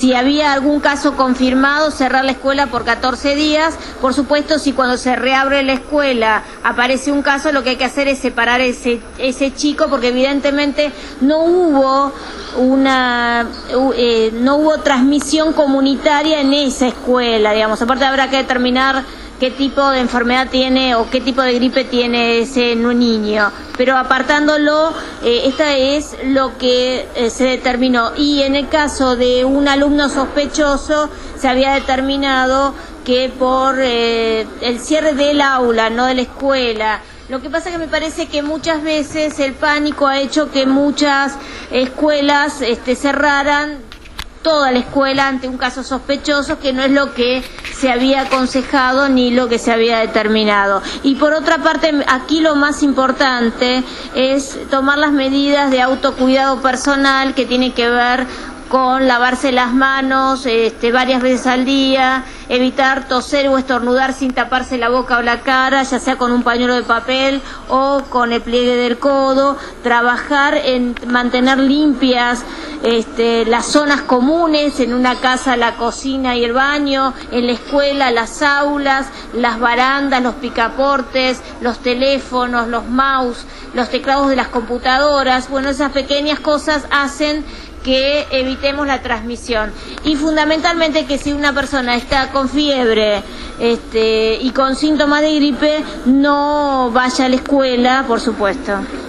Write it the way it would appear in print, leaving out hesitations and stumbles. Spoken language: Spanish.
si había algún caso confirmado, cerrar la escuela por 14 días. Por supuesto, si cuando se reabre la escuela aparece un caso, lo que hay que hacer es separar ese chico, porque evidentemente no hubo transmisión comunitaria en esa escuela, digamos. Aparte habrá que determinar qué tipo de enfermedad tiene o qué tipo de gripe tiene ese niño. Pero apartándolo, esta es lo que se determinó. Y en el caso de un alumno sospechoso, se había determinado que por el cierre del aula, no de la escuela. Lo que pasa es que me parece que muchas veces el pánico ha hecho que muchas escuelas cerraran toda la escuela ante un caso sospechoso, que no es lo que se había aconsejado ni lo que se había determinado. Y por otra parte, aquí lo más importante es tomar las medidas de autocuidado personal, que tiene que ver con lavarse las manos varias veces al día, evitar toser o estornudar sin taparse la boca o la cara, ya sea con un pañuelo de papel o con el pliegue del codo, trabajar en mantener limpias las zonas comunes, en una casa la cocina y el baño, en la escuela las aulas, las barandas, los picaportes, los teléfonos, los mouse, los teclados de las computadoras. Bueno, esas pequeñas cosas hacen que evitemos la transmisión. Y fundamentalmente que si una persona está con fiebre y con síntomas de gripe, no vaya a la escuela, por supuesto.